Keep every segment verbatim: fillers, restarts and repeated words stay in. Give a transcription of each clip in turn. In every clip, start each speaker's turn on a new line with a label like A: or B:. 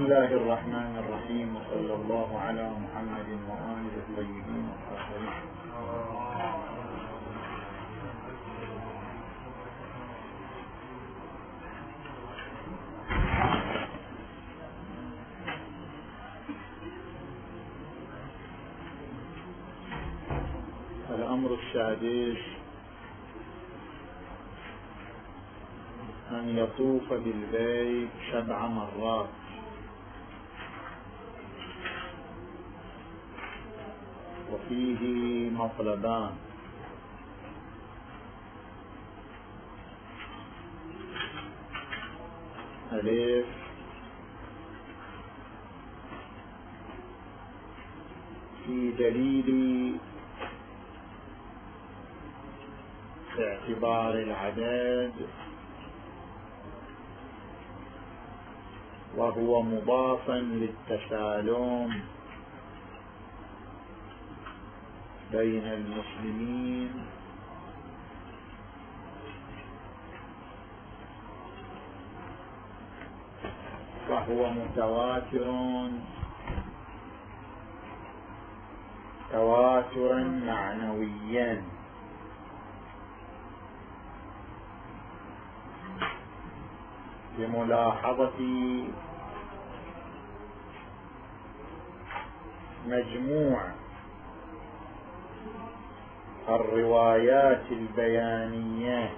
A: الله الرحمن الرحيم، وصلى الله على محمد وآله الطيبين الطاهرين. الأمر السادس أن يطوف بالبيت سبع مرات، وفيه مطلبان: ألف في دليل اعتبار العدد، وهو مضافا للتسالم بين المسلمين وهو متواتر تواترا معنويا، بملاحظة مجموع الروايات البيانية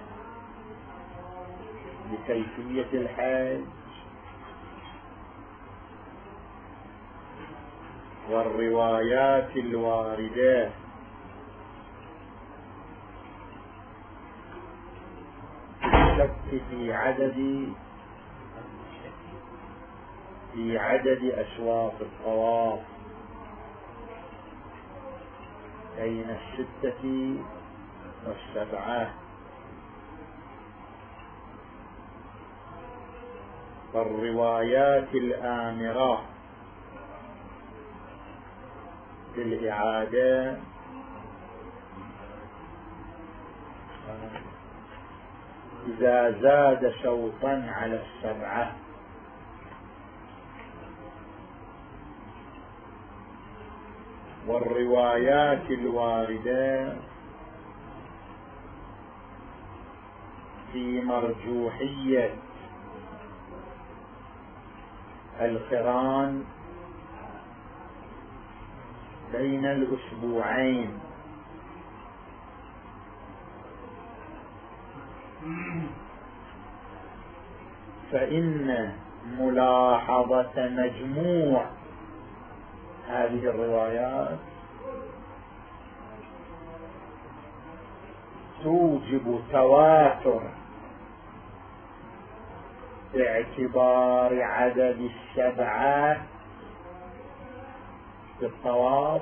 A: لكيفية الحج والروايات الواردة بالشك في عدد في عدد أشواط الطواف بين الستة والسبعة، والروايات الآمرة بالإعادة إذا زاد شوطا على السبعة، والروايات الواردة في مرجوحية القران بين الأسبوعين، فإن ملاحظة مجموع هذه الروايات توجب تواتر باعتبار عدد السبعة في الطواف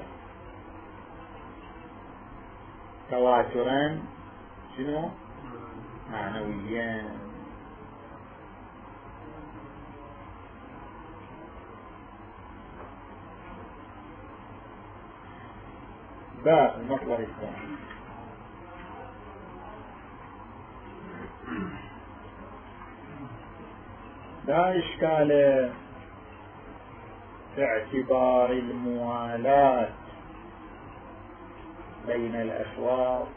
A: تواترا شنو؟ معنويا. باء المطلب الثاني: لا إشكال في اعتبار الموالاة بين الأشواط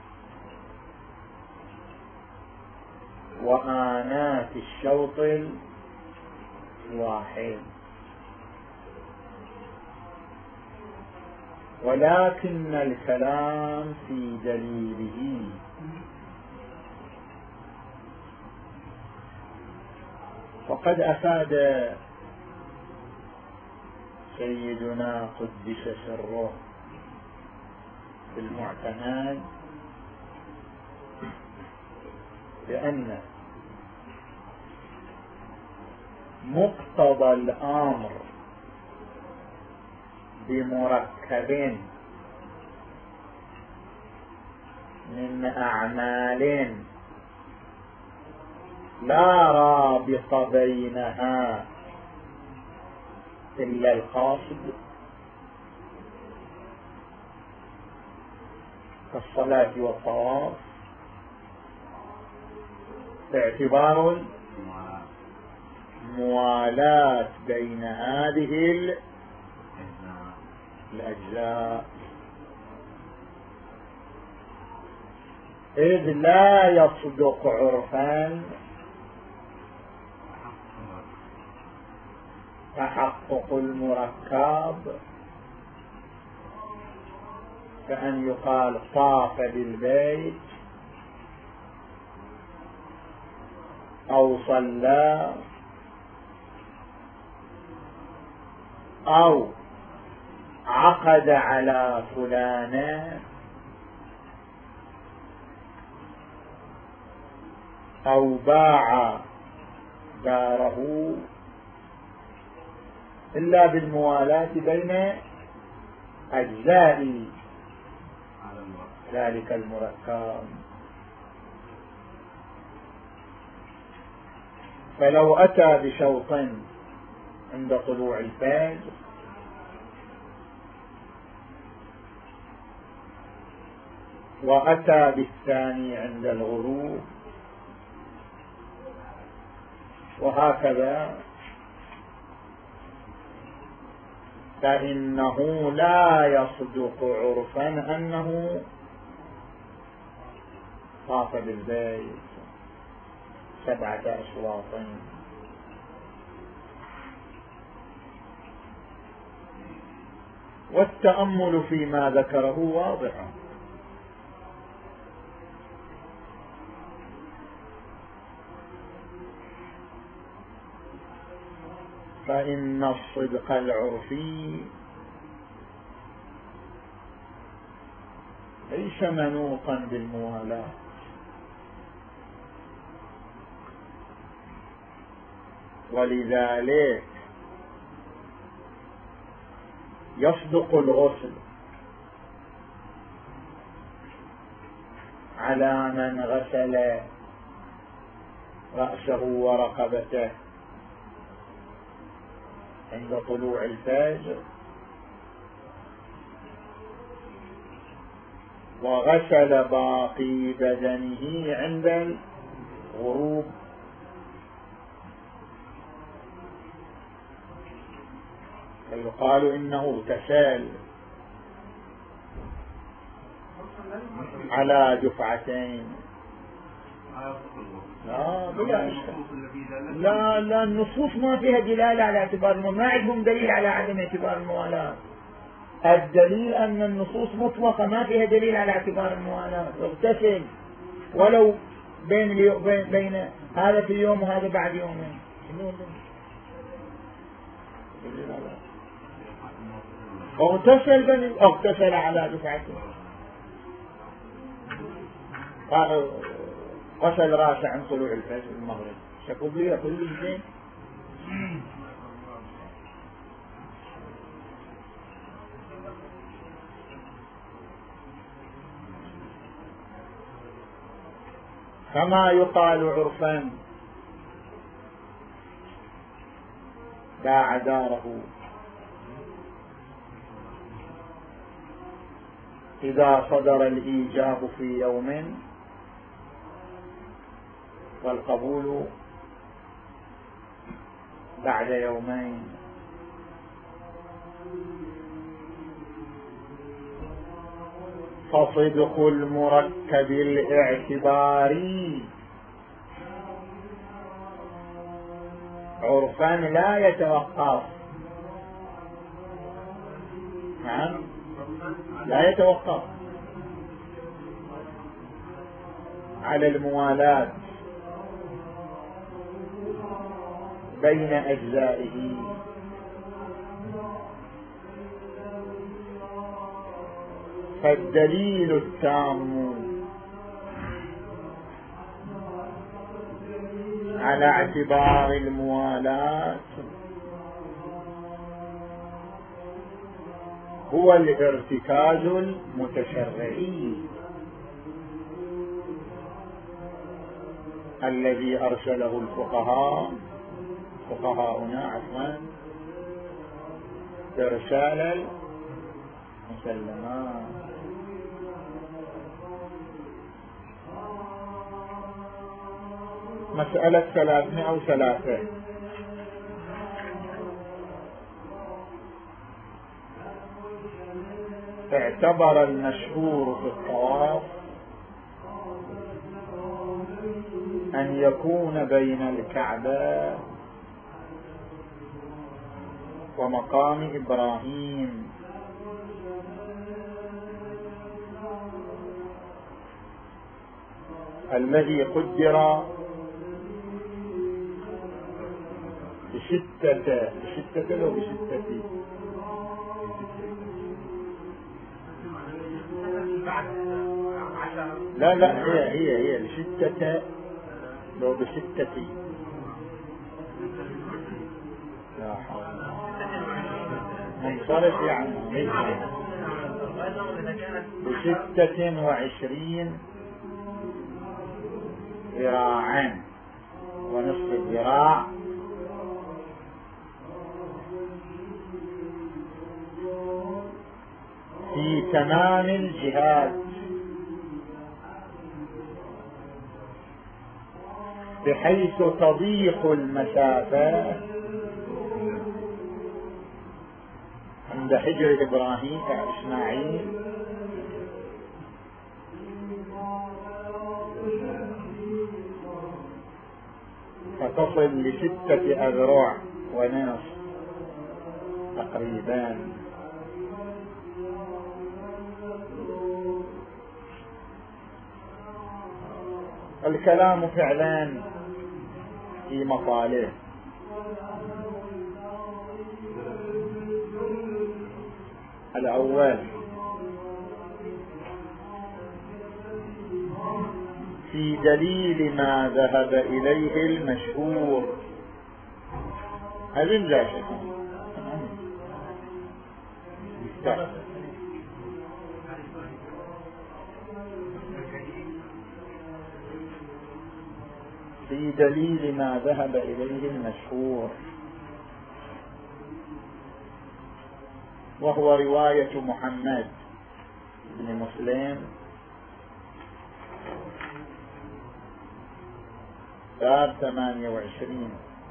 A: وآنات الشوط الواحد، ولكن الكلام في دليله، وقد أفاد سيدنا قدس سره في المعتمد بأن مقتضى الأمر بمركب من أعمال لا رابط بينها إلا القاصد كالصلاة والطواف، باعتبار
B: الموالاة بين هذه الأجزاء، إذ لا يصدق عرفا تحقق المركب كأن يقال طاف بالبيت أو صلى أو عقد على فلانة أو باع داره، إلا بالموالاة بين أجزاء ذلك المركب. فلو أتى بشوط عند طلوع الفجر وأتى بالثاني عند الغروب وهكذا، فإنه لا يصدق عرفا أنه طاف بالبيت سبعة أشواط. والتأمل فيما ذكره واضح، فإن الصدق العرفي ليس منوطا بالموالاة، ولذلك يصدق الغسل على من غسل رأسه ورقبته عند طلوع الفجر وغسل باقي بدنه عند الغروب، فيقال إنه اغتسل على دفعتين. لا بلا لا لا النصوص ما فيها دلالة على اعتبار الموالاة، ما عندهم دليل على عدم اعتبار الموالاة. الدليل أن النصوص مطلقة ما فيها دليل على اعتبار الموالاة. اغتسل ولو بين اليو... بين... بين هذا في يوم وهذا بعد يومين، اغتسل بني اغتسل على دفعته، غسل راسه عن طلوع الفجر المغرب، شكوا بيه كل زين. كما يقال عرفا باع داره إذا صدر الإيجاب في يوم والقبول بعد يومين. فصدق المركب الاعتباري عرفا لا يتوقف، نعم لا يتوقف على الموالاة بين أجزائه، فالدليل التام على اعتبار الموالاة هو الارتكاز المتشرعي الذي أرسله الفقهاء فقهاؤنا عفوا إرسال المسلمات. مسألة ثلاثمائة أو ثلاثة اعتبر المشهور في الطواف أن يكون بين الكعبة ومقام إبراهيم، الذي قدر بستة بستة لو بستة لا لا هي هي هي بستة لو بستة لا حول منصرف يعني بستة وعشرين ذراعا ونصف الذراع في تمام الجهات، بحيث تضيق المسافة عند حجر إبراهيم إسماعيل فتصل لستة أذرع ونصف تقريبا. الكلام فعلا في مقاله. الأول في دليل ما ذهب إليه المشهور. هذا لا شيء في دليل ما ذهب إليه المشهور، وهو رواية محمد بن مسلم باب ثمانية وعشرين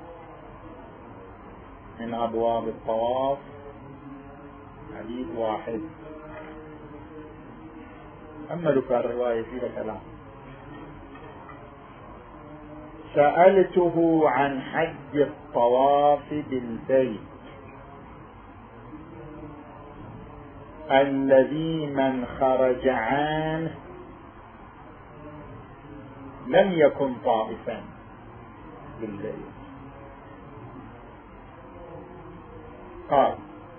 B: من أبواب الطواف، حديث واحد. أما لك الرواية فيها كلام. سألته عن حج الطواف بالبيت الذي من خرج عنه لم يكن طائفا بالبيت. قال: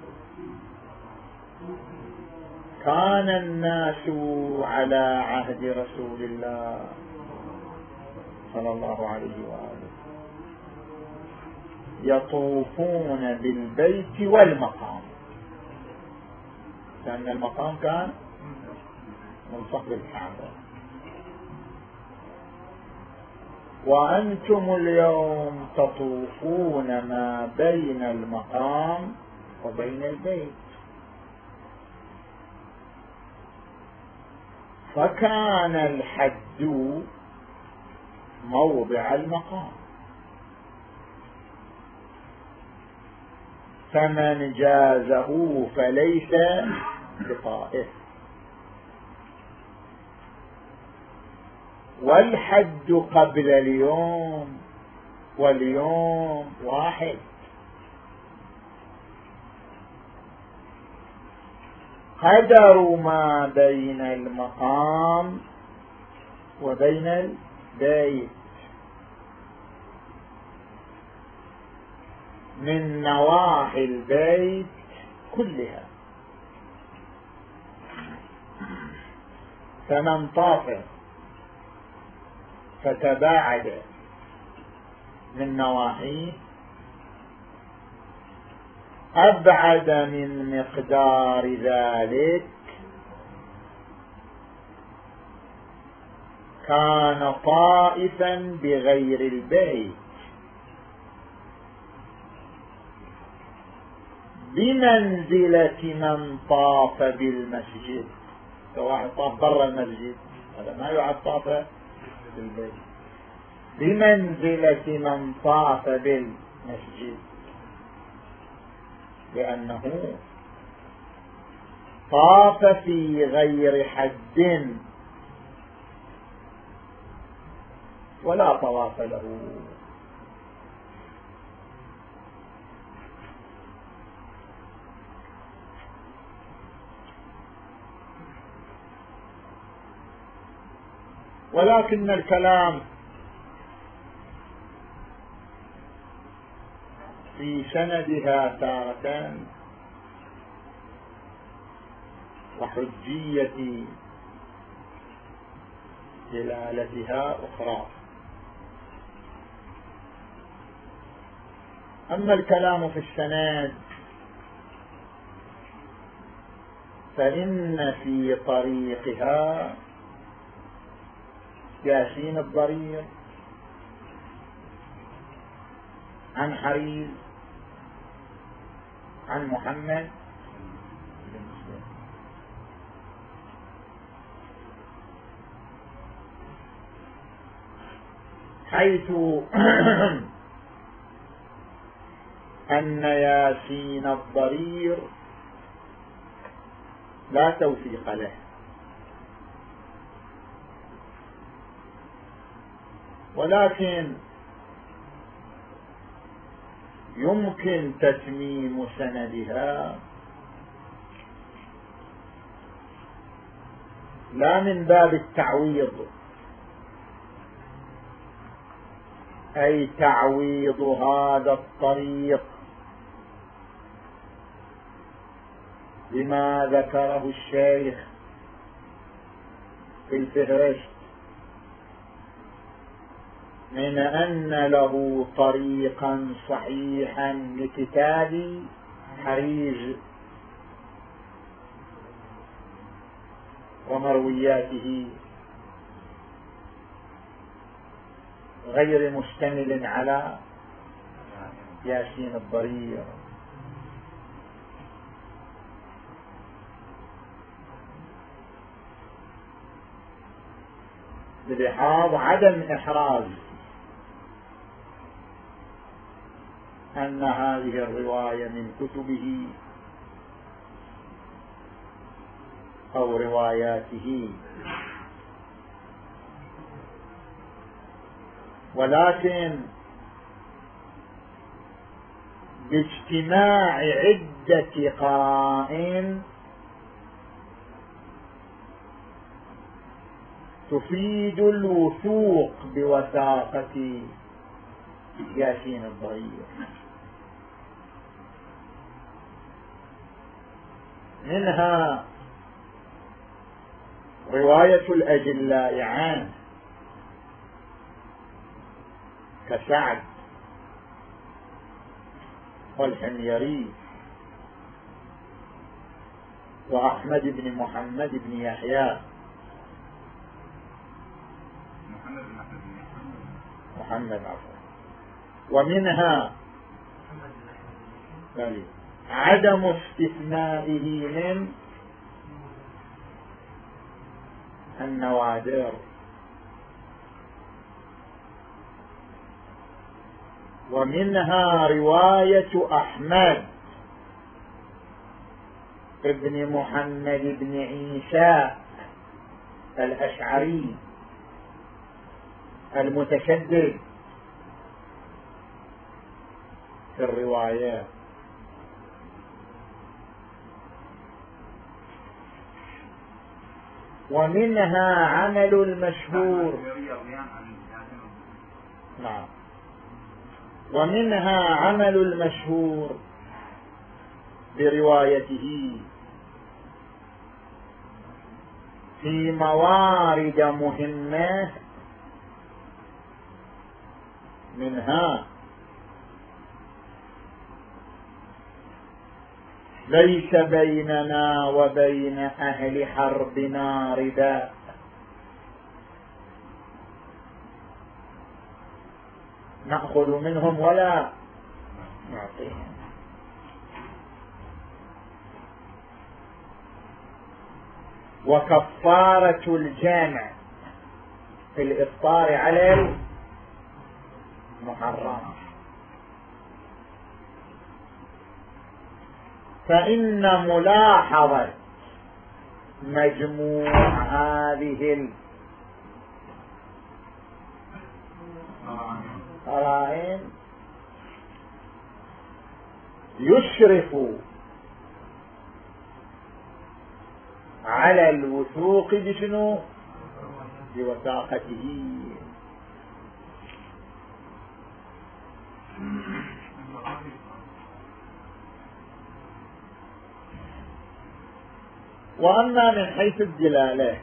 B: كان الناس على عهد رسول الله صلى الله عليه وآله يطوفون بالبيت والمقام، لأن المقام كان ملصق بالكعبة، وأنتم اليوم تطوفون ما بين المقام وبين البيت. فكان الحج موضع المقام، فمن جازه فليس بطائف، والحج قبل اليوم واليوم واحد. قدر ما بين المقام وبين البيت من نواحي البيت كلها، فمن طاف فتباعد من نواحيه أبعد من مقدار ذلك كان طائفا بغير البيت، بمنزلة من طاف بالمسجد. لو واحد طاف برا المسجد هذا ما يعد طاف بالبيت، بمنزلة من طاف بالمسجد، لأنه طاف في غير حد ولا طواف له. ولكن الكلام في سندها تارة وحجية دلالتها أخرى. أما الكلام في السند فإن في طريقها ياسين الضرير عن حريز عن محمد حيث أن ياسين الضرير لا توثيق له، ولكن يمكن تتميم سندها لا من باب التعويض، أي تعويض هذا الطريق بما ذكره الشيخ في الفهرست من أن له طريقا صحيحا لكتاب حريز ومروياته غير مشتمل على ياسين الضرير. بلحاظ عدم إحراز أن هذه الرواية من كتبه أو رواياته، ولكن باجتماع عدة قرائن تفيد الوثوق بوثاقة ياسين الضرير. منها رواية الأجلاء عنه كسعد والحميري وأحمد بن محمد بن يحيى محمد عفوا. ومنها عدم استثنائه من النوادر، ومنها رواية أحمد ابن محمد بن عيسى الأشعري المتشدد في الروايات. ومنها عمل المشهور نعم ومنها عمل المشهور بروايته في موارد مهمة، منها ليس بيننا وبين أهل حربنا رداء، نأخذ منهم ولا نعطيهم. وكفارة الجامع في الإفطار على المحرم، فإن ملاحظة مجموع هذه القرائن يشرف على الوثوق بشنو؟ بوثاقته. وأما من حيث الدلالة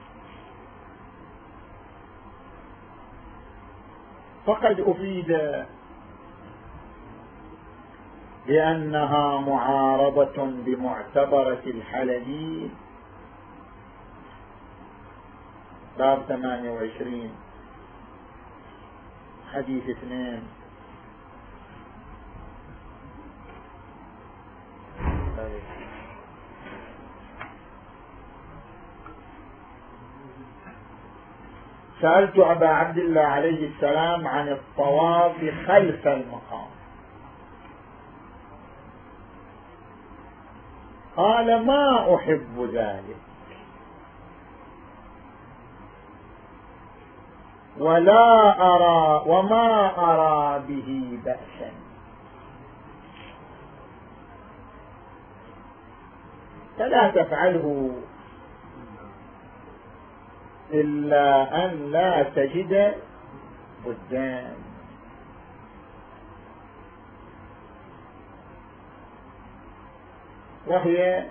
B: فقد أفيد بأنها معارضة بمعتبرة الحلبي باب ثمانية وعشرين حديث اثنين. سألت أبا عبد الله عليه السلام عن الطواف خلف المقام، قال ما أحب ذلك ولا أرى وما أرى به بأسا، فلا تفعله إلا أن لا تجد قدام. وهي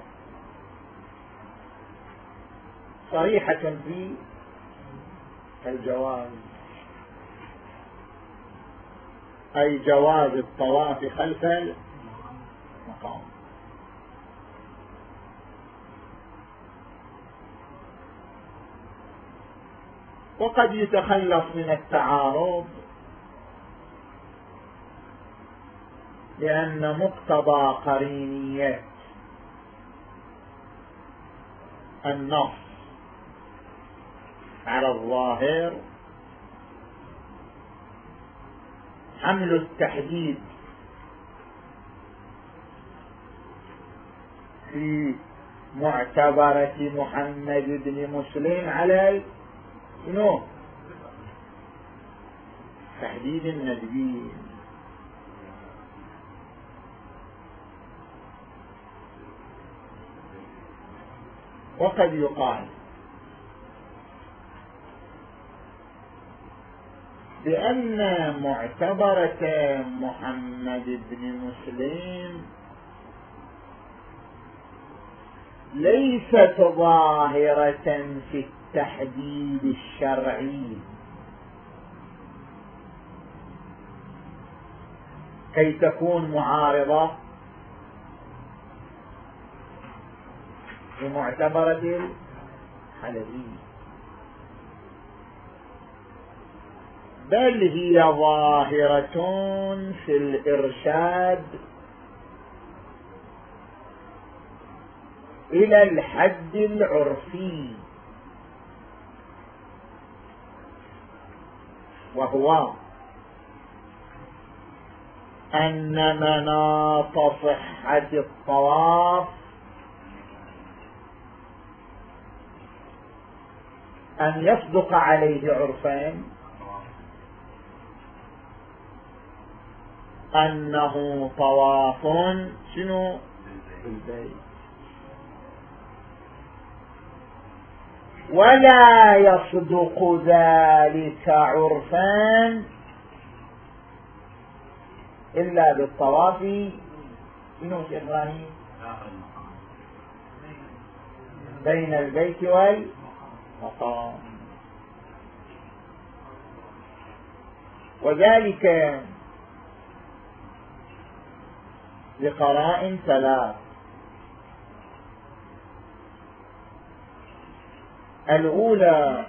B: صريحة في الجواز، أي جواز الطواف خلف المقام. وقد يتخلص من التعارض لأن مقتضى قرينية النص على الظاهر حمل التحديد في معتبرة محمد بن مسلم على شنو؟ تحديد الندبي. وقد يقال بأن معتبرة محمد بن مسلم ليست ظاهرة في التحديد الشرعي كي تكون معارضة بمعتبرة الحلبي، بل هي ظاهرة في الإرشاد إلى الحد العرفي، وهو أن مناط صحة الطواف أن يصدق عليه عرفان أنه طواف شنو البيت، ولا يصدق ذلك عرفان إلا بالطواف شنو شيخ إبراهيم بين البيت والمقام، وذلك لقرائن ثلاث. الأولى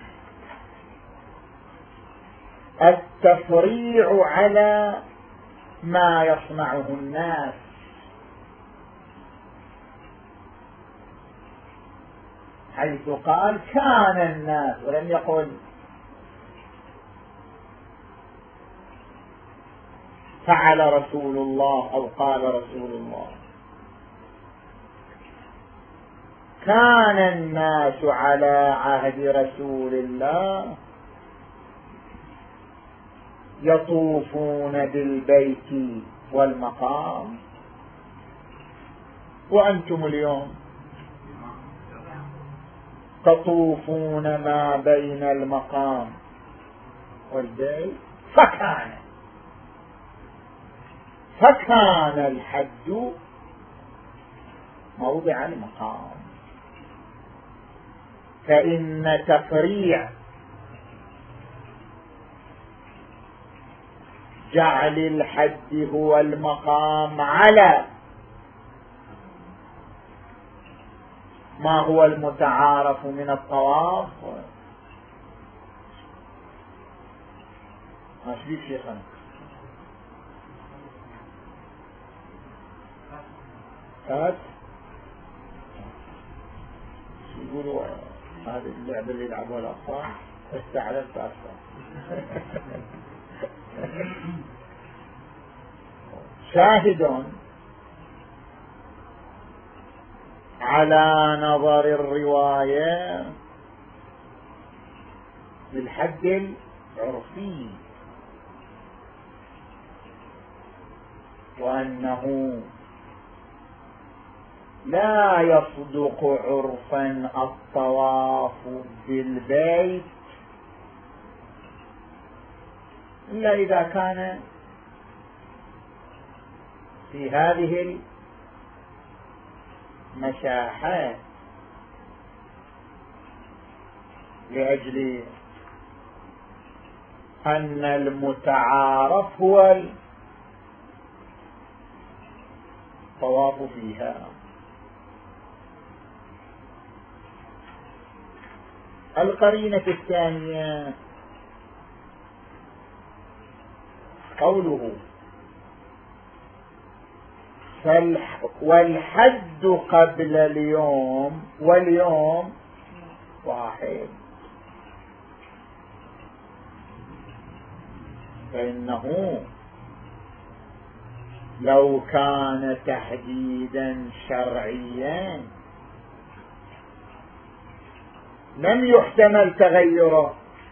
B: التفريع على ما يصنعه الناس، حيث قال كان الناس ولم يقل فعل رسول الله أو قال رسول الله، كان الناس على عهد رسول الله يطوفون بالبيت والمقام، وأنتم اليوم تطوفون ما بين المقام والبيت. فكان فكان الحد موضع المقام، فإن تفريع جعل الحد هو المقام على ما هو المتعارف من الطواف. ما شبيك شيخنا؟ هات يقولوا هذه اللعبة اللي يلعبوها الأطفال استعلمت أكثر. شاهد على نظر الرواية بالحد العرفي، وأنه لا يصدق عرفا الطواف بالبيت إلا إذا كان في هذه المساحات، لأجل أن المتعارف هو الطواف فيها. القرينة الثانية قوله والحد قبل اليوم واليوم واحد، فإنه لو كان تحديدا شرعيا لم يحتمل تغيره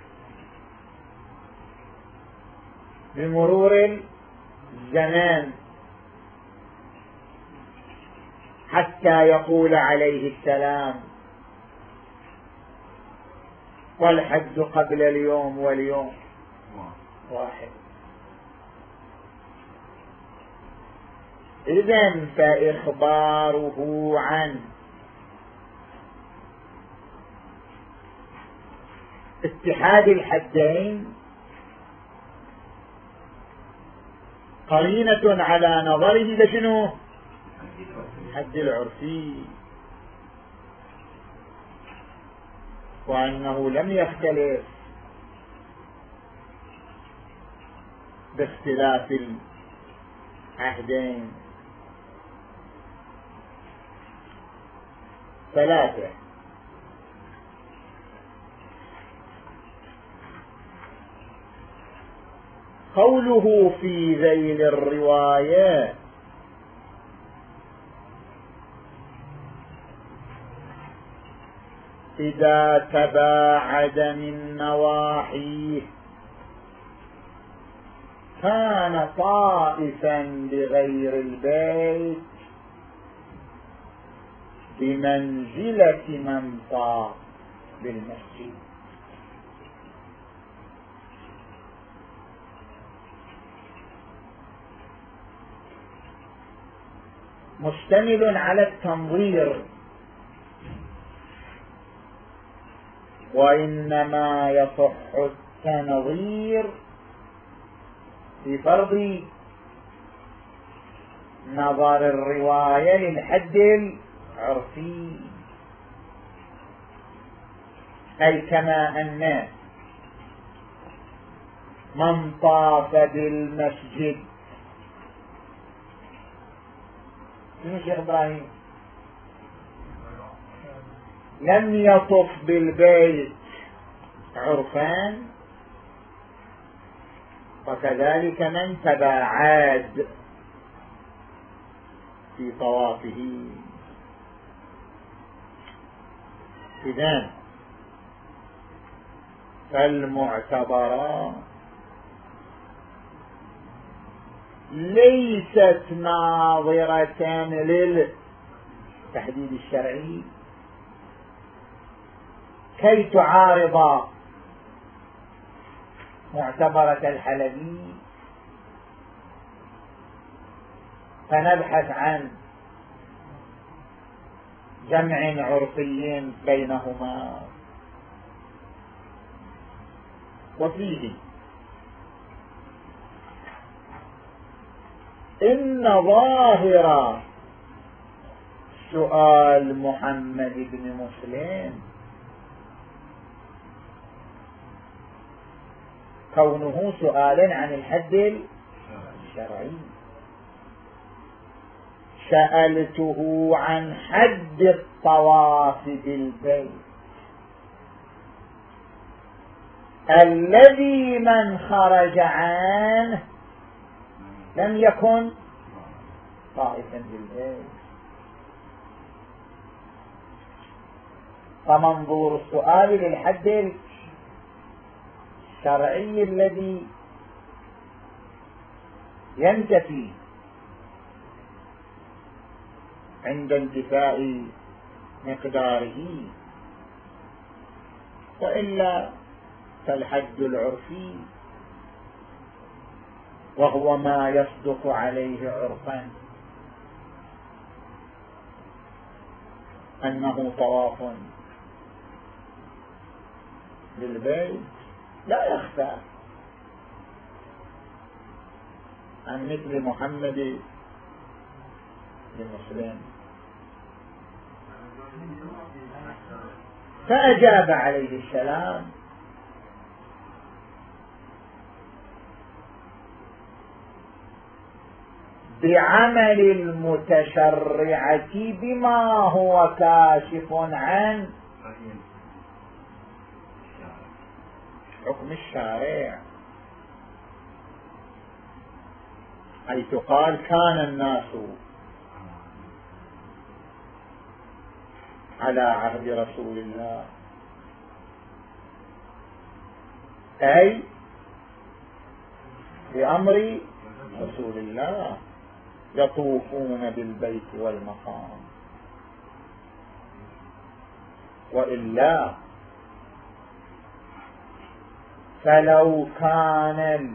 B: بمرور الزمان حتى يقول عليه السلام والحد قبل اليوم واليوم واحد. إذن فإخباره عن اتحاد الحدين قرينة على نظره لشنو؟ الحد العرفي، وأنه لم يختلف باختلاف العهدين. ثلاثة قوله في ذيل الرواية إذا تباعد من نواحيه كان طائفا بغير البيت بمنزلة من طاف بالمسجد. مشتمل على التنظير، وإنما يصح التنظير في فرض نظر الرواية للحد العرفي، أي كما أن من طاف بالمسجد شنو شيخ إبراهيم لم يطف بالبيت عرفان، وكذلك من تباعد في طوافه. إذن فالمعتبرات ليست ناظرة للتحديد الشرعي كي تعارض معتبرة الحلبي فنبحث عن جمع عرفي بينهما. وفيه إن ظاهر سؤال محمد بن مسلم كونه سؤالا عن الحد الشرعي. سألته عن حد الطواف بالبيت الذي من خرج عنه لم يكن طائفا بالبيت. فمنظور السؤال للحد الشرعي الذي ينتفي عند انتفاء مقداره، وإلا فالحد العرفي وهو ما يصدق عليه عرفا أنه طواف للبيت لا يخفى عن مثل محمد بن مسلم. فأجاب عليه السلام بعمل المتشرعة بما هو كاشف عن حكم الشارع، حيث قال كان الناس على عهد رسول الله، أي بأمر رسول الله يطوفون بالبيت والمقام. وإلا فلو كان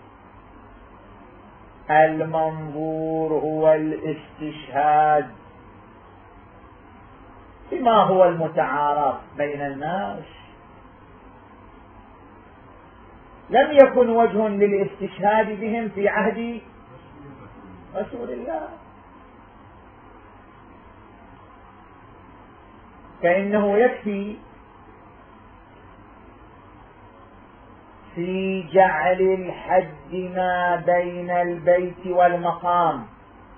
B: المنظور هو الاستشهاد بما هو المتعارف بين الناس لم يكن وجه للاستشهاد بهم في عهد رسول الله، فإنه يكفي في جعل الحد ما بين البيت والمقام،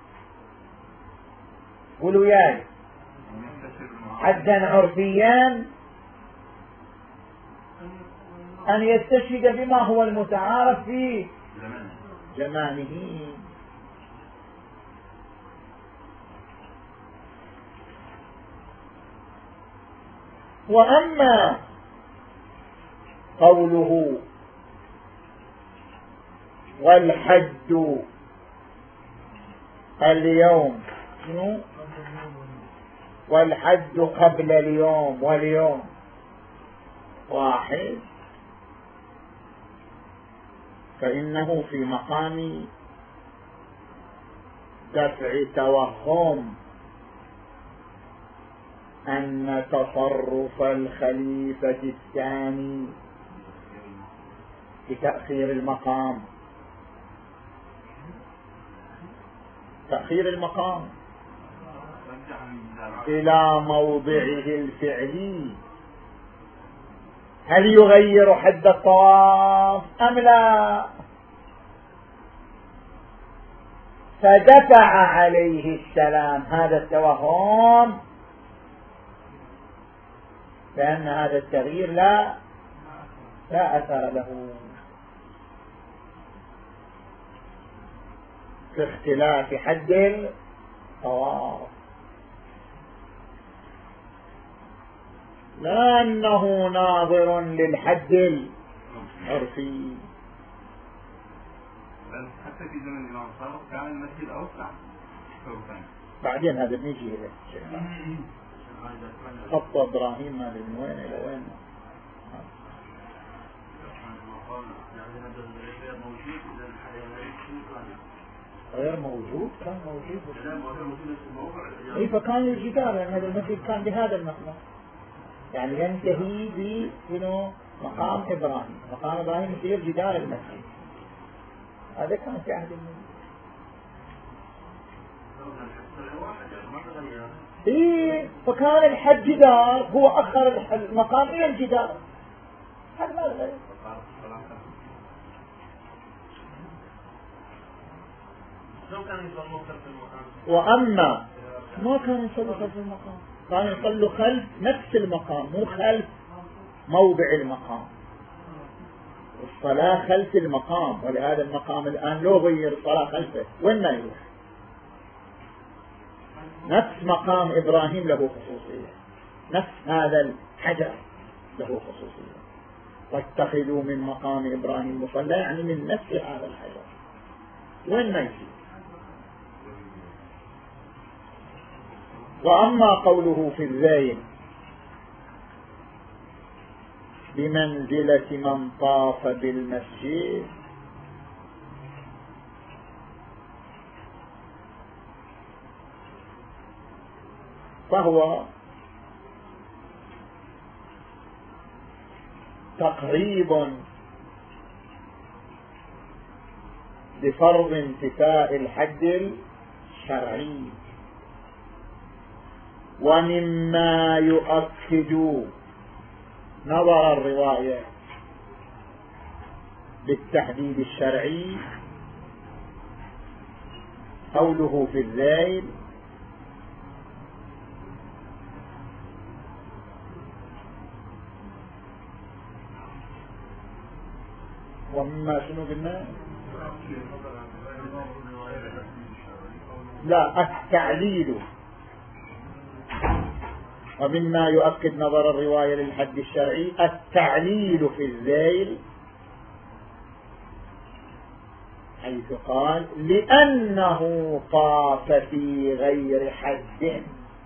B: قولوا ياي، حدا عرفيا أن يستشهد بما هو المتعارف في زمانه. وأما قوله والحد اليوم والحد قبل اليوم واليوم واحد، فإنه في مقام دفع توهم أن تصرف الخليفة الثاني بتأخير المقام تأخير المقام إلى موضعه الفعلي هل يغير حد الطواف أم لا؟ فدفع عليه السلام هذا التوهم بأن هذا التغيير لا لا أثر له، في اختلاف حد الطواف. لا أنه ناظر للحد العرفي.
A: حتى في زمن الإمام صادق كان المسجد أوسع.
B: بعدين هذا بنيجي إليه خط إبراهيم ما من وين إلى وين. غير موجود كان موجود اي فكان الجدار لأن هذا المسجد كان بهذا المقام يعني ينتهي ب مقام إبراهيم. مقام إبراهيم يصير جدار المسجد. هذا كان في عهد النبي. إيه فكان الحد جدار هو أخر المقام إلى الجدار. هذا ما غير. وأما ما كان يصلوا خلف المقام كان يصلوا خلف نفس المقام مو خلف موضع المقام. الصلاة خلف المقام ولهذا المقام الآن لو غير الصلاة خلفه وين ما يروح. نفس مقام إبراهيم له خصوصية. نفس هذا الحجر له خصوصية. واتخذوا من مقام إبراهيم مصلى يعني من نفس هذا الحجر وين ما يجي. وأما قوله في الذيل بمنزلة من طاف بالمسجد فهو تقريب بفرض انتفاء الحد الشرعي. ومما يؤكد نظر الرواية بالتحديد الشرعي قوله في الذيل ومما شنو قلنا لا التعليل. ومما يؤكد نظر الرواية للحد الشرعي التعليل في الذيل حيث قال لأنه طاف في غير حد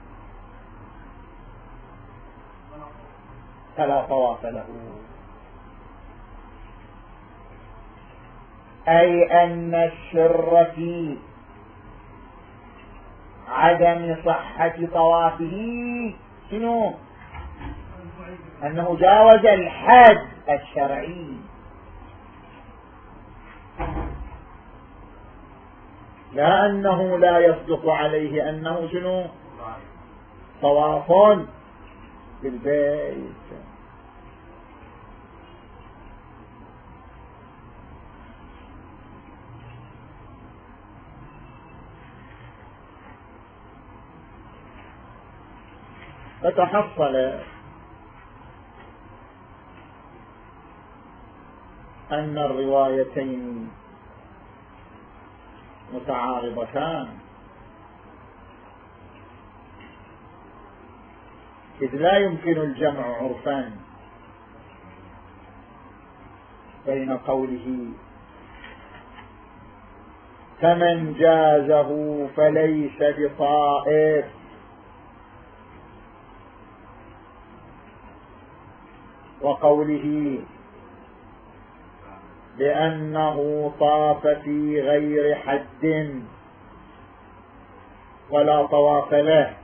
B: فلا طواف له. أي أن السر في عدم صحة طوافه شنو؟ أنه جاوز الحد الشرعي. لا أنه لا يصدق عليه أنه شنو؟ طواف بالبيت. فتحصل أن الروايتين متعارضتان إذ لا يمكن الجمع عرفا بين قوله فمن جازه فليس بطائف وقوله لأنه طاف في غير حد ولا طواف له،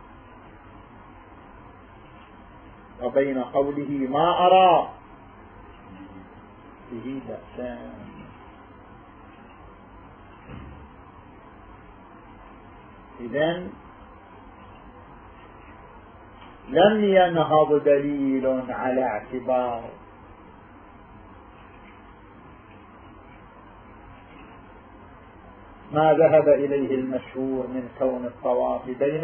B: وبين قوله ما أرى به بأسا. إذن لم ينهض دليل على اعتبار ما ذهب إليه المشهور من كون الطواف بين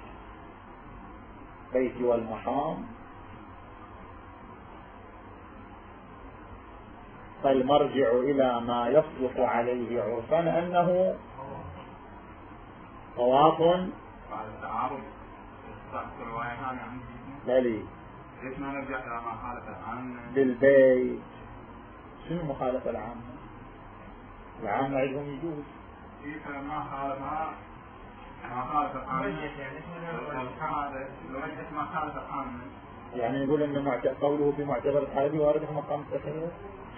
B: البيت والمقام، فالمرجع إلى ما يصدق عليه عرفا أنه طواف بلي
A: ليش ما نرجع إلى مخالفة العامة
B: بالبيت؟ شنو المخالفة العامة؟ العامة عندهم يجوز.
A: كيف ما خالفها ما خالف العامة الشهادة لو وجهت ما خالف العامة
B: يعني نقول إن قوله بمعتبر الحربي وارد في مقام التخيل؟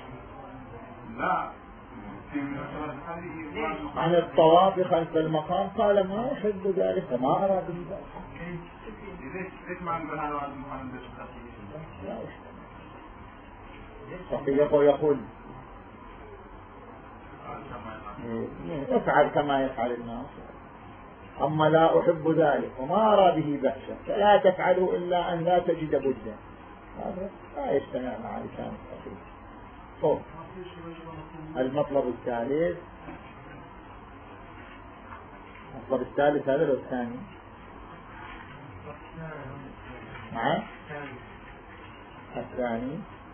A: لا في معتبر الحربي
B: عن الطواف خلف المقام قال ما أحب ذلك وما أراد ذلك.
A: ليش ليش ما نقول هذا وارد مقام التخيل؟
B: لا يقول يقول افعل كما يفعل الناس، أما لا أحب ذلك وما أرى به بأسا فلا تفعلوا إلا أن لا تجد بدا. هذا لا يجتمع مع لسان التخيل. طب المطلب الثالث، المطلب الثالث هذا لو الثاني معه الثاني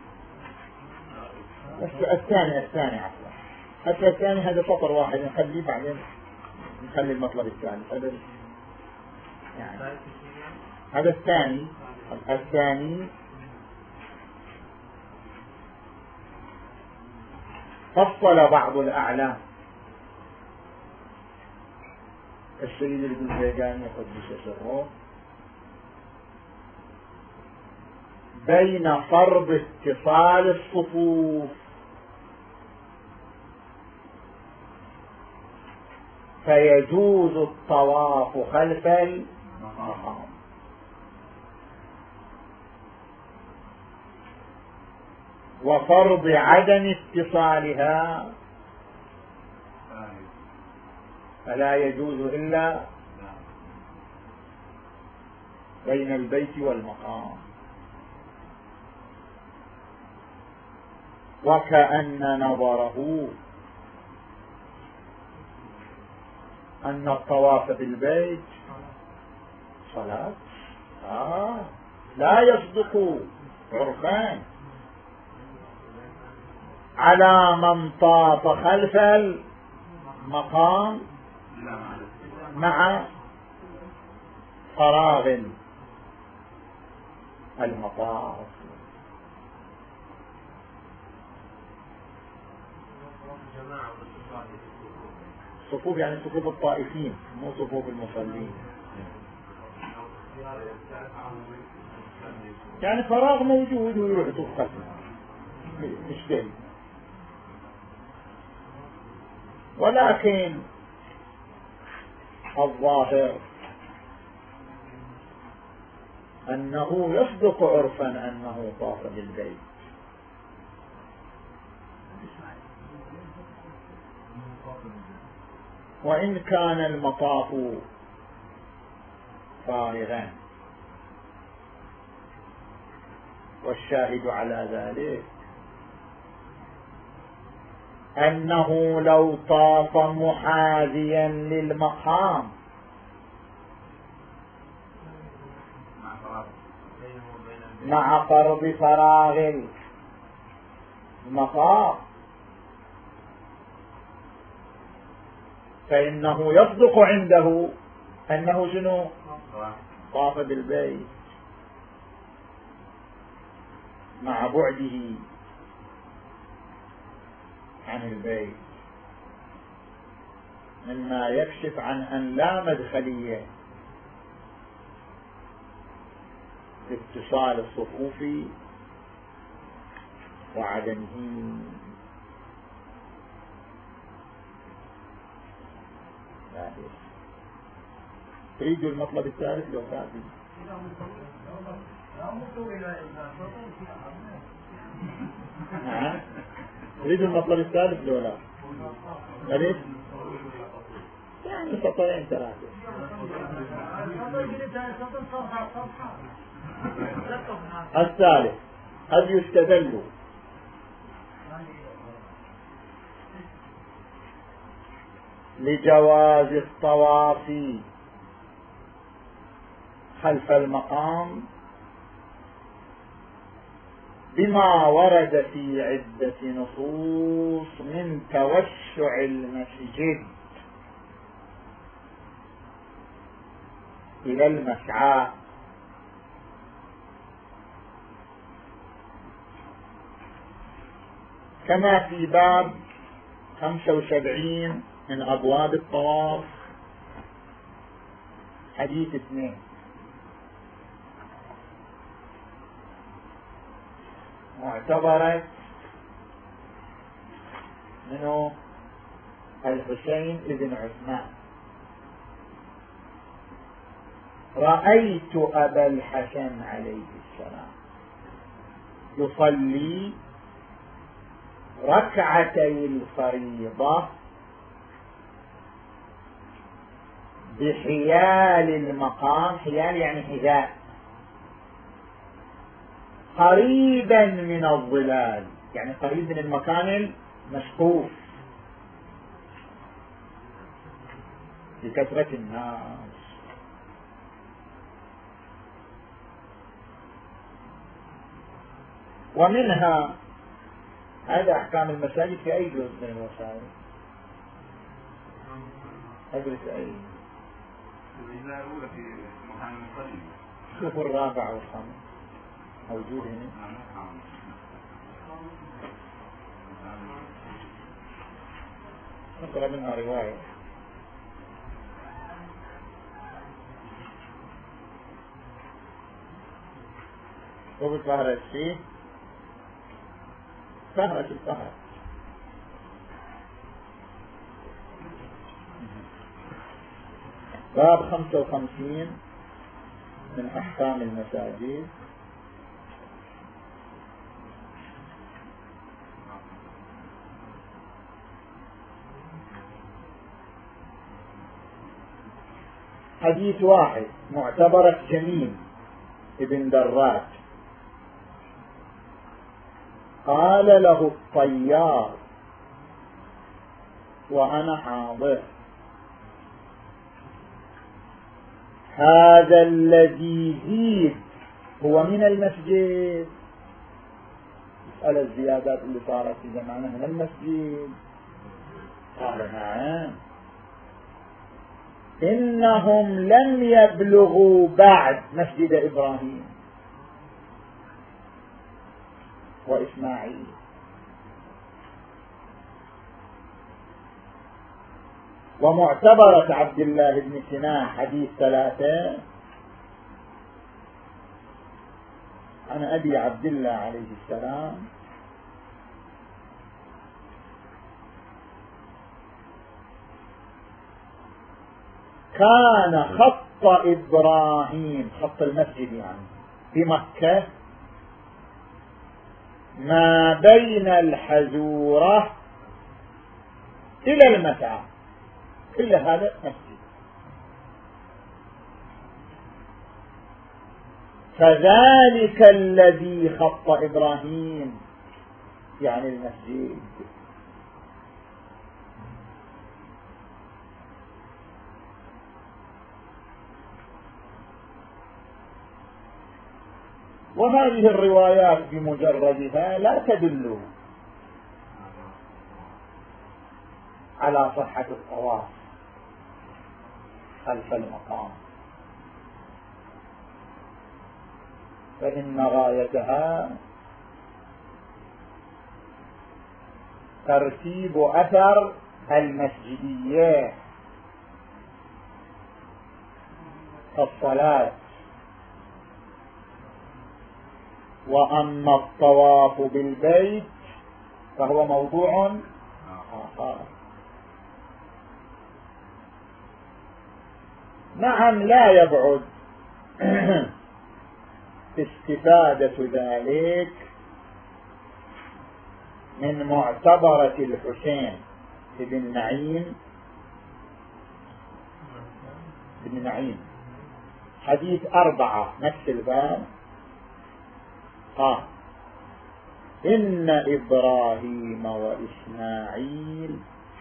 B: الثاني الثاني عفوا حتى الثاني هذا سطر واحد نخليه بعدين نخلي المطلب الثالث. هذا يعني هذا الثاني الثاني فصل بعض الأعلام السيد الجلجاني قدس سره بين فرض اتصال الصفوف فيجوز الطواف خلف المقام وفرض عدم اتصالها فلا يجوز إلا بين البيت والمقام. وكأن نظره أن الطواف بالبيت صلاة آه لا يصدق عرفان على من طاف خلف المقام مع فراغ المطاف. صفوف يعني صفوف الطائفين مو صفوف المصلين، يعني فراغ موجود ويروح يطوف خلفه مشكلة. ولكن الظاهر أنه يصدق عرفا أنه طاف بالبيت، وإن كان المطاف فارغا. والشاهد على ذلك أنه لو طاف محاذيا للمقام مع فرض فراغ المقام فإنه يصدق عنده أنه شنو طاف بالبيت مع بعده عن البيت، مما يكشف عن أن لا مدخلية لاتصال الصفوف وعدمه. تريد المطلب الثالث لو كافي؟ نعم تريد المطلب الثالث لو لا؟ أليس؟ يعني سطرين ثلاثة. الثالث قد يستدل لجواز الطواف خلف المقام بما ورد في عدة نصوص من توسع المسجد إلى المسعى كما في باب خمسة وسبعين من أبواب الطواف حديث اثنين: معتبرة منه الحسين بن عثمان: رأيت أبا الحسن عليه السلام يصلي ركعتي الفريضة بحيال المقام. حيال يعني حذاء، قريبا من الظلال، يعني قريب من المكان المسقوف لكثرة الناس. ومنها هذا أحكام المساجد في أي جزء من الوسائل؟ أدرس أي؟ شوفوا الرابع والخامس موجود هنا. نقرأ منها رواية. وبالفهرس فيه فهرس الفهرس. باب خمسة وخمسين من أحكام المساجد. حديث واحد: معتبرة جميل ابن دراج قال له الطيار وأنا حاضر: هذا الذي زيد هو من المسجد؟ اسأل الزيادات اللي صارت في زمانه من المسجد. قال نعم، إنهم لم يبلغوا بعد مسجد إبراهيم وإسماعيل. ومعتبرة عبد الله بن سنان حديث ثلاثة عن أبي عبد الله عليه السلام: كان خط إبراهيم، خط المسجد يعني في مكة، ما بين الحزورة إلى المسعى، كل هذا مسجد. فذلك الذي خط إبراهيم يعني المسجد. وهذه الروايات بمجردها لا تدل على صحة الطواف خلف المقام، فإن غايتها ترتيب أثر المسجدية كالصلاة. وأما الطواف بالبيت فهو موضوع آخر. نعم، لا يبعد استفادة ذلك من معتبرة الحسين بن نعيم بن نعيم حديث أربعة نفس الباب: قال: إن إبراهيم وإسماعيل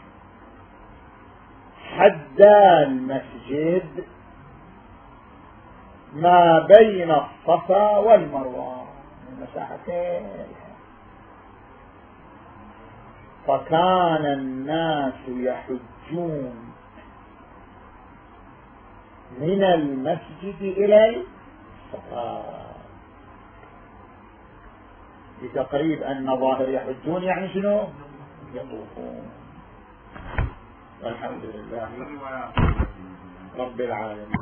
B: حدا المسجد ما بين الصفا والمروة، مساحتين. فكان الناس يحجون من المسجد إلى الصفا. لتقريب أن ظاهر يحجون يعني شنو؟ يطوفون. والحمد لله رب العالمين.